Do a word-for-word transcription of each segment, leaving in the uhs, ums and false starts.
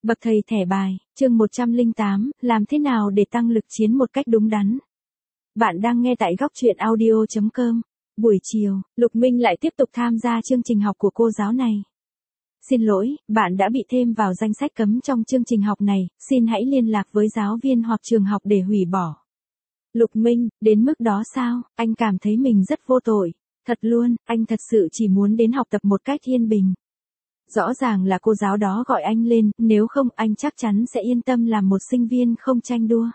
Bậc thầy thẻ bài, chương một trăm lẻ tám, làm thế nào để tăng lực chiến một cách đúng đắn. Bạn đang nghe tại góc truyện audio chấm com. Buổi chiều, Lục Minh lại tiếp tục tham gia chương trình học của cô giáo này. Xin lỗi, bạn đã bị thêm vào danh sách cấm trong chương trình học này, xin hãy liên lạc với giáo viên hoặc trường học để hủy bỏ. Lục Minh, đến mức đó sao, anh cảm thấy mình rất vô tội. Thật luôn, anh thật sự chỉ muốn đến học tập một cách yên bình. Rõ ràng là cô giáo đó gọi anh lên, nếu không anh chắc chắn sẽ yên tâm làm một sinh viên không tranh đua.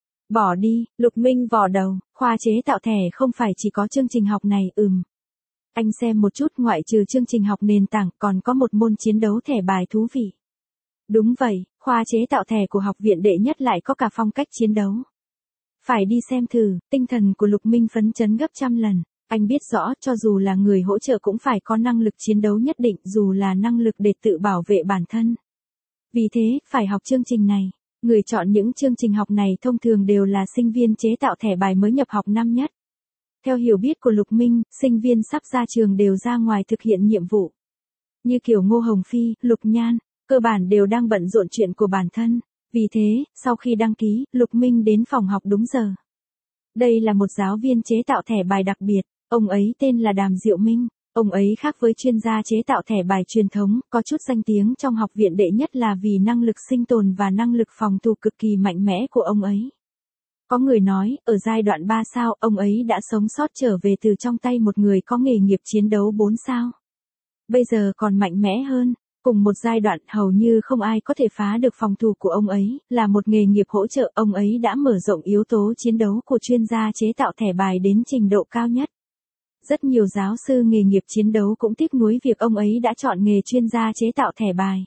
Bỏ đi, Lục Minh vò đầu, khoa chế tạo thẻ không phải chỉ có chương trình học này, ừm. Anh xem một chút, ngoại trừ chương trình học nền tảng còn có một môn chiến đấu thẻ bài thú vị. Đúng vậy, khoa chế tạo thẻ của học viện đệ nhất lại có cả phong cách chiến đấu. Phải đi xem thử, tinh thần của Lục Minh phấn chấn gấp trăm lần. Anh biết rõ cho dù là người hỗ trợ cũng phải có năng lực chiến đấu nhất định, dù là năng lực để tự bảo vệ bản thân. Vì thế, phải học chương trình này. Người chọn những chương trình học này thông thường đều là sinh viên chế tạo thẻ bài mới nhập học năm nhất. Theo hiểu biết của Lục Minh, sinh viên sắp ra trường đều ra ngoài thực hiện nhiệm vụ. Như kiểu Ngô Hồng Phi, Lục Nhan, cơ bản đều đang bận rộn chuyện của bản thân. Vì thế, sau khi đăng ký, Lục Minh đến phòng học đúng giờ. Đây là một giáo viên chế tạo thẻ bài đặc biệt. Ông ấy tên là Đàm Diệu Minh, ông ấy khác với chuyên gia chế tạo thẻ bài truyền thống, có chút danh tiếng trong học viện đệ nhất là vì năng lực sinh tồn và năng lực phòng thủ cực kỳ mạnh mẽ của ông ấy. Có người nói, ở giai đoạn ba sao, ông ấy đã sống sót trở về từ trong tay một người có nghề nghiệp chiến đấu bốn sao. Bây giờ còn mạnh mẽ hơn, cùng một giai đoạn hầu như không ai có thể phá được phòng thủ của ông ấy, là một nghề nghiệp hỗ trợ, ông ấy đã mở rộng yếu tố chiến đấu của chuyên gia chế tạo thẻ bài đến trình độ cao nhất. Rất nhiều giáo sư nghề nghiệp chiến đấu cũng tiếc nuối việc ông ấy đã chọn nghề chuyên gia chế tạo thẻ bài.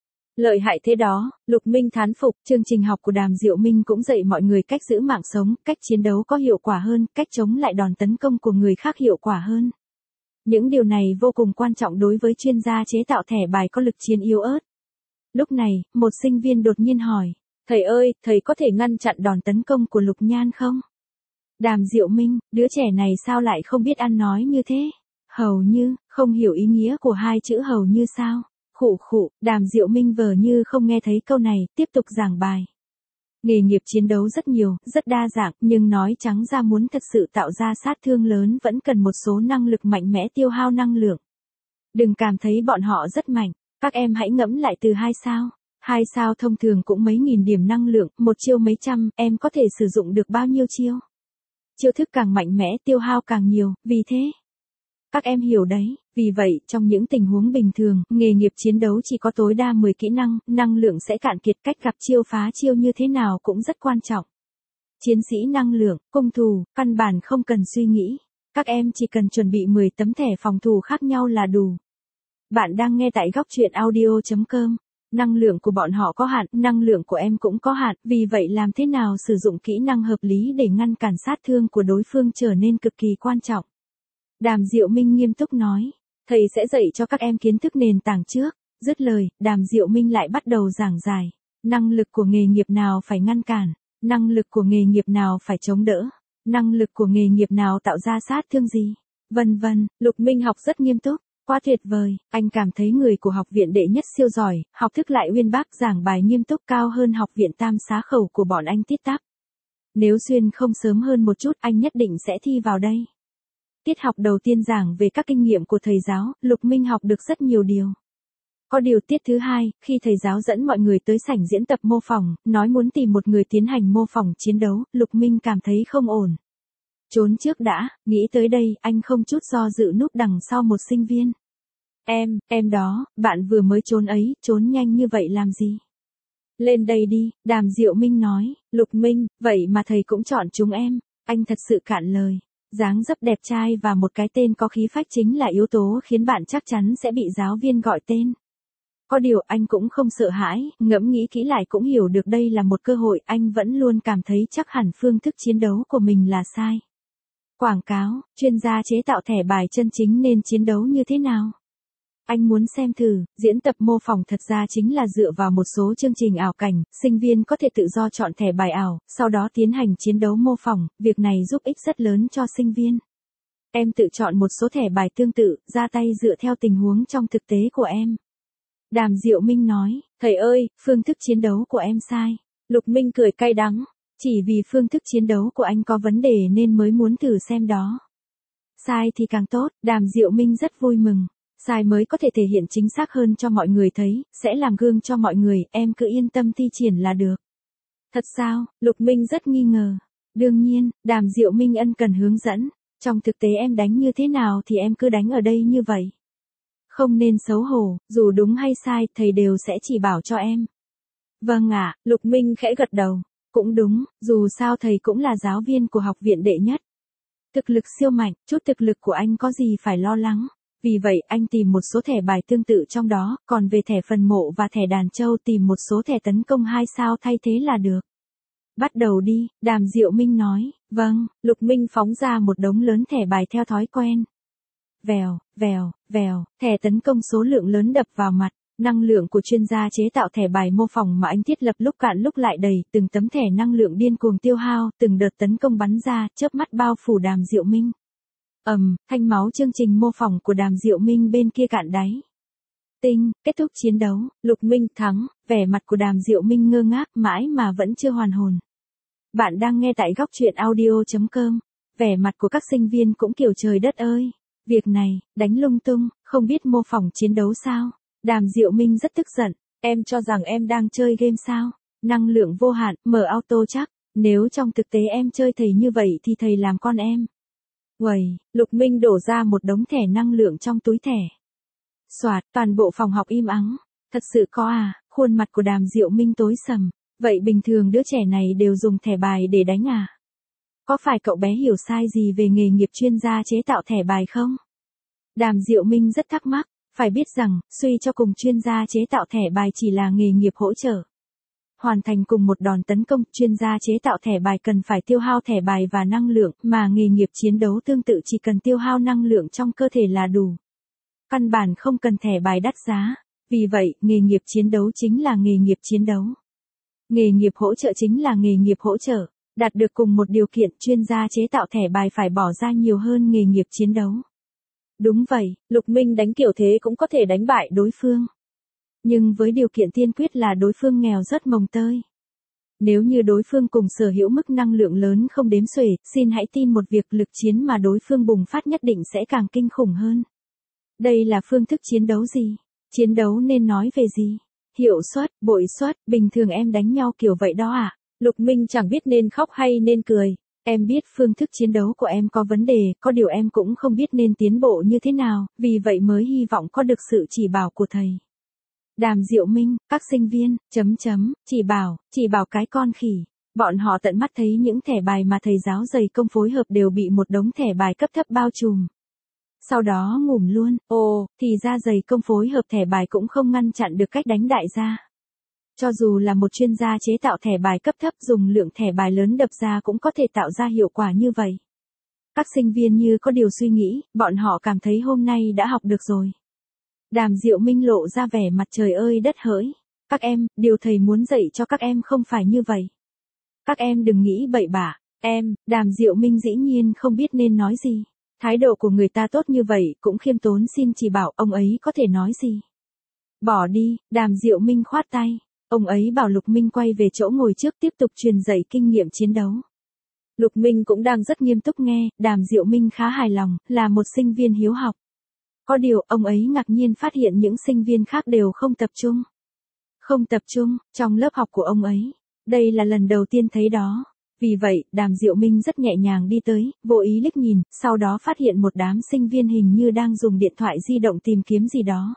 Lợi hại thế đó, Lục Minh thán phục, chương trình học của Đàm Diệu Minh cũng dạy mọi người cách giữ mạng sống, cách chiến đấu có hiệu quả hơn, cách chống lại đòn tấn công của người khác hiệu quả hơn. Những điều này vô cùng quan trọng đối với chuyên gia chế tạo thẻ bài có lực chiến yếu ớt. Lúc này, một sinh viên đột nhiên hỏi, thầy ơi, thầy có thể ngăn chặn đòn tấn công của Lục Nhan không? Đàm Diệu Minh, đứa trẻ này sao lại không biết ăn nói như thế? Hầu như, không hiểu ý nghĩa của hai chữ hầu như sao? Khụ khụ, Đàm Diệu Minh vờ như không nghe thấy câu này, tiếp tục giảng bài. Nghề nghiệp chiến đấu rất nhiều, rất đa dạng, nhưng nói trắng ra muốn thật sự tạo ra sát thương lớn vẫn cần một số năng lực mạnh mẽ tiêu hao năng lượng. Đừng cảm thấy bọn họ rất mạnh, các em hãy ngẫm lại từ hai sao. Hai sao thông thường cũng mấy nghìn điểm năng lượng, một chiêu mấy trăm, em có thể sử dụng được bao nhiêu chiêu? Chiêu thức càng mạnh mẽ tiêu hao càng nhiều, vì thế. Các em hiểu đấy, vì vậy, trong những tình huống bình thường, nghề nghiệp chiến đấu chỉ có tối đa mười kỹ năng, năng lượng sẽ cạn kiệt, cách gặp chiêu phá chiêu như thế nào cũng rất quan trọng. Chiến sĩ năng lượng, cung thủ, căn bản không cần suy nghĩ. Các em chỉ cần chuẩn bị mười tấm thẻ phòng thủ khác nhau là đủ. Bạn đang nghe tại góc truyện audio chấm com. Năng lượng của bọn họ có hạn, năng lượng của em cũng có hạn, vì vậy làm thế nào sử dụng kỹ năng hợp lý để ngăn cản sát thương của đối phương trở nên cực kỳ quan trọng. Đàm Diệu Minh nghiêm túc nói, thầy sẽ dạy cho các em kiến thức nền tảng trước. Dứt lời, Đàm Diệu Minh lại bắt đầu giảng giải. Năng lực của nghề nghiệp nào phải ngăn cản, năng lực của nghề nghiệp nào phải chống đỡ, năng lực của nghề nghiệp nào tạo ra sát thương gì, vân vân. Lục Minh học rất nghiêm túc. Quá tuyệt vời, anh cảm thấy người của học viện đệ nhất siêu giỏi, học thức lại uyên bác, giảng bài nghiêm túc cao hơn học viện tam xá khẩu của bọn anh tít tắp. Nếu xuyên không sớm hơn một chút anh nhất định sẽ thi vào đây. Tiết học đầu tiên giảng về các kinh nghiệm của thầy giáo, Lục Minh học được rất nhiều điều. Có điều tiết thứ hai, khi thầy giáo dẫn mọi người tới sảnh diễn tập mô phỏng, nói muốn tìm một người tiến hành mô phỏng chiến đấu, Lục Minh cảm thấy không ổn. Trốn trước đã, nghĩ tới đây, anh không chút do dự núp đằng sau một sinh viên. Em, em đó, bạn vừa mới trốn ấy, trốn nhanh như vậy làm gì? Lên đây đi, Đàm Diệu Minh nói, Lục Minh, vậy mà thầy cũng chọn chúng em, anh thật sự cạn lời. Dáng dấp đẹp trai và một cái tên có khí phách chính là yếu tố khiến bạn chắc chắn sẽ bị giáo viên gọi tên. Có điều anh cũng không sợ hãi, ngẫm nghĩ kỹ lại cũng hiểu được đây là một cơ hội, anh vẫn luôn cảm thấy chắc hẳn phương thức chiến đấu của mình là sai. Quảng cáo, chuyên gia chế tạo thẻ bài chân chính nên chiến đấu như thế nào? Anh muốn xem thử, diễn tập mô phỏng thật ra chính là dựa vào một số chương trình ảo cảnh, sinh viên có thể tự do chọn thẻ bài ảo, sau đó tiến hành chiến đấu mô phỏng, việc này giúp ích rất lớn cho sinh viên. Em tự chọn một số thẻ bài tương tự, ra tay dựa theo tình huống trong thực tế của em. Đàm Diệu Minh nói, thầy ơi, phương thức chiến đấu của em sai. Lục Minh cười cay đắng, chỉ vì phương thức chiến đấu của anh có vấn đề nên mới muốn thử xem đó. Sai thì càng tốt, Đàm Diệu Minh rất vui mừng. Sai mới có thể thể hiện chính xác hơn cho mọi người thấy, sẽ làm gương cho mọi người, em cứ yên tâm thi triển là được. Thật sao? Lục Minh rất nghi ngờ. Đương nhiên, Đàm Diệu Minh ân cần hướng dẫn. Trong thực tế em đánh như thế nào thì em cứ đánh ở đây như vậy. Không nên xấu hổ, dù đúng hay sai, thầy đều sẽ chỉ bảo cho em. Vâng ạ, Lục Minh khẽ gật đầu. Cũng đúng, dù sao thầy cũng là giáo viên của học viện đệ nhất. Thực lực siêu mạnh, chút thực lực của anh có gì phải lo lắng. Vì vậy anh tìm một số thẻ bài tương tự trong đó, còn về thẻ phần mộ và thẻ đàn châu tìm một số thẻ tấn công hai sao thay thế là được. Bắt đầu đi, Đàm Diệu Minh nói, vâng, Lục Minh phóng ra một đống lớn thẻ bài theo thói quen. Vèo, vèo, vèo, thẻ tấn công số lượng lớn đập vào mặt, năng lượng của chuyên gia chế tạo thẻ bài mô phỏng mà anh thiết lập lúc cạn lúc lại đầy, từng tấm thẻ năng lượng điên cuồng tiêu hao, từng đợt tấn công bắn ra, chớp mắt bao phủ Đàm Diệu Minh. Ầm, um, thanh máu chương trình mô phỏng của Đàm Diệu Minh bên kia cạn đáy. Tinh, kết thúc chiến đấu, Lục Minh thắng, vẻ mặt của Đàm Diệu Minh ngơ ngác mãi mà vẫn chưa hoàn hồn. Bạn đang nghe tại góc truyện audio chấm com, vẻ mặt của các sinh viên cũng kiểu trời đất ơi. Việc này, đánh lung tung, không biết mô phỏng chiến đấu sao? Đàm Diệu Minh rất tức giận, em cho rằng em đang chơi game sao? Năng lượng vô hạn, mở auto chắc, nếu trong thực tế em chơi thầy như vậy thì thầy làm con em. Uầy, Lục Minh đổ ra một đống thẻ năng lượng trong túi thẻ. Soạt, toàn bộ phòng học im ắng. Thật sự có à, khuôn mặt của Đàm Diệu Minh tối sầm. Vậy bình thường đứa trẻ này đều dùng thẻ bài để đánh à? Có phải cậu bé hiểu sai gì về nghề nghiệp chuyên gia chế tạo thẻ bài không? Đàm Diệu Minh rất thắc mắc, phải biết rằng, suy cho cùng chuyên gia chế tạo thẻ bài chỉ là nghề nghiệp hỗ trợ. Hoàn thành cùng một đòn tấn công, chuyên gia chế tạo thẻ bài cần phải tiêu hao thẻ bài và năng lượng, mà nghề nghiệp chiến đấu tương tự chỉ cần tiêu hao năng lượng trong cơ thể là đủ. Căn bản không cần thẻ bài đắt giá, vì vậy, nghề nghiệp chiến đấu chính là nghề nghiệp chiến đấu. Nghề nghiệp hỗ trợ chính là nghề nghiệp hỗ trợ, đạt được cùng một điều kiện, chuyên gia chế tạo thẻ bài phải bỏ ra nhiều hơn nghề nghiệp chiến đấu. Đúng vậy, Lục Minh đánh kiểu thế cũng có thể đánh bại đối phương. Nhưng với điều kiện tiên quyết là đối phương nghèo rất mồng tơi. Nếu như đối phương cùng sở hữu mức năng lượng lớn không đếm xuể, xin hãy tin một việc lực chiến mà đối phương bùng phát nhất định sẽ càng kinh khủng hơn. Đây là phương thức chiến đấu gì? Chiến đấu nên nói về gì? Hiệu suất, bội suất, bình thường em đánh nhau kiểu vậy đó à? Lục Minh chẳng biết nên khóc hay nên cười. Em biết phương thức chiến đấu của em có vấn đề, có điều em cũng không biết nên tiến bộ như thế nào, vì vậy mới hy vọng có được sự chỉ bảo của thầy. Đàm Diệu Minh, các sinh viên, chấm chấm, chỉ bảo, chỉ bảo cái con khỉ. Bọn họ tận mắt thấy những thẻ bài mà thầy giáo dày công phối hợp đều bị một đống thẻ bài cấp thấp bao trùm. Sau đó ngủm luôn, ồ, thì ra dày công phối hợp thẻ bài cũng không ngăn chặn được cách đánh đại gia. Cho dù là một chuyên gia chế tạo thẻ bài cấp thấp dùng lượng thẻ bài lớn đập ra cũng có thể tạo ra hiệu quả như vậy. Các sinh viên như có điều suy nghĩ, bọn họ cảm thấy hôm nay đã học được rồi. Đàm Diệu Minh lộ ra vẻ mặt trời ơi đất hỡi. Các em, điều thầy muốn dạy cho các em không phải như vậy. Các em đừng nghĩ bậy bạ. Em, Đàm Diệu Minh dĩ nhiên không biết nên nói gì. Thái độ của người ta tốt như vậy cũng khiêm tốn xin chỉ bảo ông ấy có thể nói gì. Bỏ đi, Đàm Diệu Minh khoát tay. Ông ấy bảo Lục Minh quay về chỗ ngồi trước tiếp tục truyền dạy kinh nghiệm chiến đấu. Lục Minh cũng đang rất nghiêm túc nghe, Đàm Diệu Minh khá hài lòng, là một sinh viên hiếu học. Có điều, ông ấy ngạc nhiên phát hiện những sinh viên khác đều không tập trung. Không tập trung, trong lớp học của ông ấy. Đây là lần đầu tiên thấy đó. Vì vậy, Đàm Diệu Minh rất nhẹ nhàng đi tới, vô ý liếc nhìn, sau đó phát hiện một đám sinh viên hình như đang dùng điện thoại di động tìm kiếm gì đó.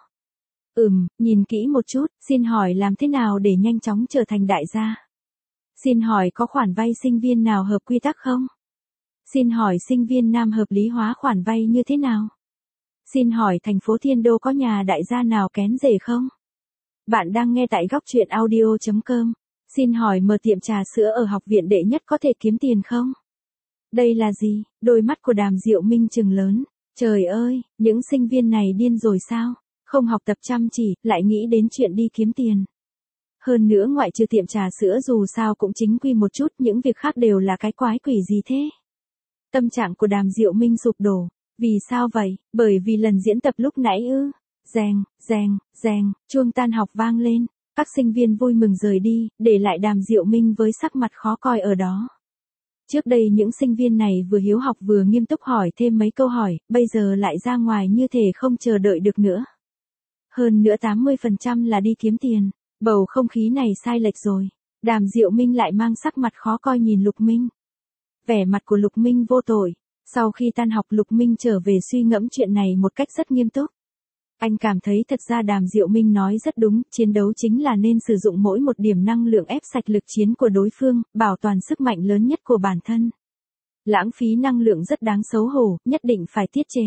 Ừm, nhìn kỹ một chút, xin hỏi làm thế nào để nhanh chóng trở thành đại gia? Xin hỏi có khoản vay sinh viên nào hợp quy tắc không? Xin hỏi sinh viên nam hợp lý hóa khoản vay như thế nào? Xin hỏi thành phố Thiên Đô có nhà đại gia nào kén rể không? Bạn đang nghe tại góc truyện audio chấm com. Xin hỏi mở tiệm trà sữa ở học viện đệ nhất có thể kiếm tiền không? Đây là gì? Đôi mắt của Đàm Diệu Minh trừng lớn. Trời ơi, những sinh viên này điên rồi sao? Không học tập chăm chỉ, lại nghĩ đến chuyện đi kiếm tiền. Hơn nữa ngoại trừ tiệm trà sữa dù sao cũng chính quy một chút, những việc khác đều là cái quái quỷ gì thế? Tâm trạng của Đàm Diệu Minh sụp đổ. Vì sao vậy? Bởi vì lần diễn tập lúc nãy ư? Reng, reng, reng, chuông tan học vang lên. Các sinh viên vui mừng rời đi, để lại Đàm Diệu Minh với sắc mặt khó coi ở đó. Trước đây những sinh viên này vừa hiếu học vừa nghiêm túc hỏi thêm mấy câu hỏi, bây giờ lại ra ngoài như thể không chờ đợi được nữa. Hơn nữa tám mươi phần trăm là đi kiếm tiền, bầu không khí này sai lệch rồi. Đàm Diệu Minh lại mang sắc mặt khó coi nhìn Lục Minh. Vẻ mặt của Lục Minh vô tội. Sau khi tan học Lục Minh trở về suy ngẫm chuyện này một cách rất nghiêm túc. Anh cảm thấy thật ra Đàm Diệu Minh nói rất đúng, chiến đấu chính là nên sử dụng mỗi một điểm năng lượng ép sạch lực chiến của đối phương, bảo toàn sức mạnh lớn nhất của bản thân. Lãng phí năng lượng rất đáng xấu hổ, nhất định phải tiết chế.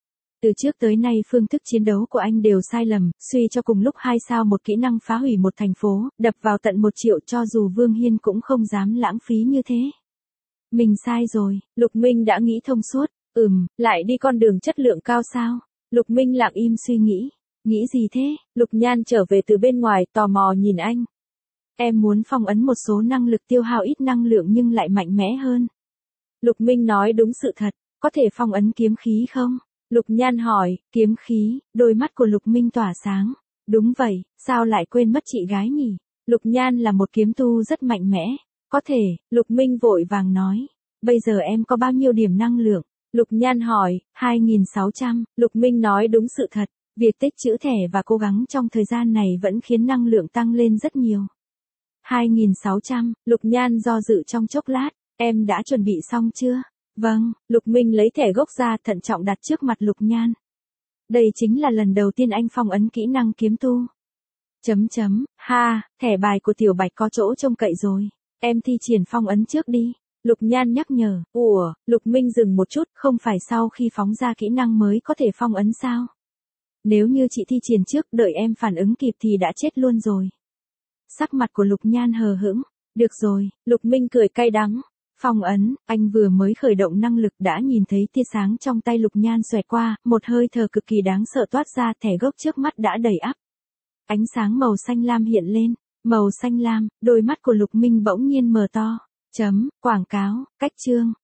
Từ trước tới nay phương thức chiến đấu của anh đều sai lầm, suy cho cùng lúc hai sao một kỹ năng phá hủy một thành phố, đập vào tận một triệu cho dù Vương Hiên cũng không dám lãng phí như thế. Mình sai rồi, Lục Minh đã nghĩ thông suốt, ừm, lại đi con đường chất lượng cao sao? Lục Minh lặng im suy nghĩ, nghĩ gì thế? Lục Nhan trở về từ bên ngoài tò mò nhìn anh. Em muốn phong ấn một số năng lực tiêu hao ít năng lượng nhưng lại mạnh mẽ hơn. Lục Minh nói đúng sự thật, có thể phong ấn kiếm khí không? Lục Nhan hỏi, kiếm khí, đôi mắt của Lục Minh tỏa sáng. Đúng vậy, sao lại quên mất chị gái nhỉ? Lục Nhan là một kiếm tu rất mạnh mẽ. Có thể, Lục Minh vội vàng nói. Bây giờ em có bao nhiêu điểm năng lượng? Lục Nhan hỏi, hai nghìn sáu trăm. Lục Minh nói đúng sự thật. Việc tích trữ thẻ và cố gắng trong thời gian này vẫn khiến năng lượng tăng lên rất nhiều. hai nghìn sáu trăm, Lục Nhan do dự trong chốc lát. Em đã chuẩn bị xong chưa? Vâng, Lục Minh lấy thẻ gốc ra thận trọng đặt trước mặt Lục Nhan. Đây chính là lần đầu tiên anh phong ấn kỹ năng kiếm tu. Chấm chấm, ha, thẻ bài của Tiểu Bạch có chỗ trông cậy rồi. Em thi triển phong ấn trước đi. Lục Nhan nhắc nhở. Ủa, Lục Minh dừng một chút, không phải sau khi phóng ra kỹ năng mới có thể phong ấn sao? Nếu như chị thi triển trước đợi em phản ứng kịp thì đã chết luôn rồi. Sắc mặt của Lục Nhan hờ hững. Được rồi, Lục Minh cười cay đắng. Phong ấn, anh vừa mới khởi động năng lực đã nhìn thấy tia sáng trong tay Lục Nhan xoẹt qua, một hơi thở cực kỳ đáng sợ toát ra, thẻ gốc trước mắt đã đầy ắp. Ánh sáng màu xanh lam hiện lên, màu xanh lam, đôi mắt của Lục Minh bỗng nhiên mở to. Chấm, quảng cáo, cách chương.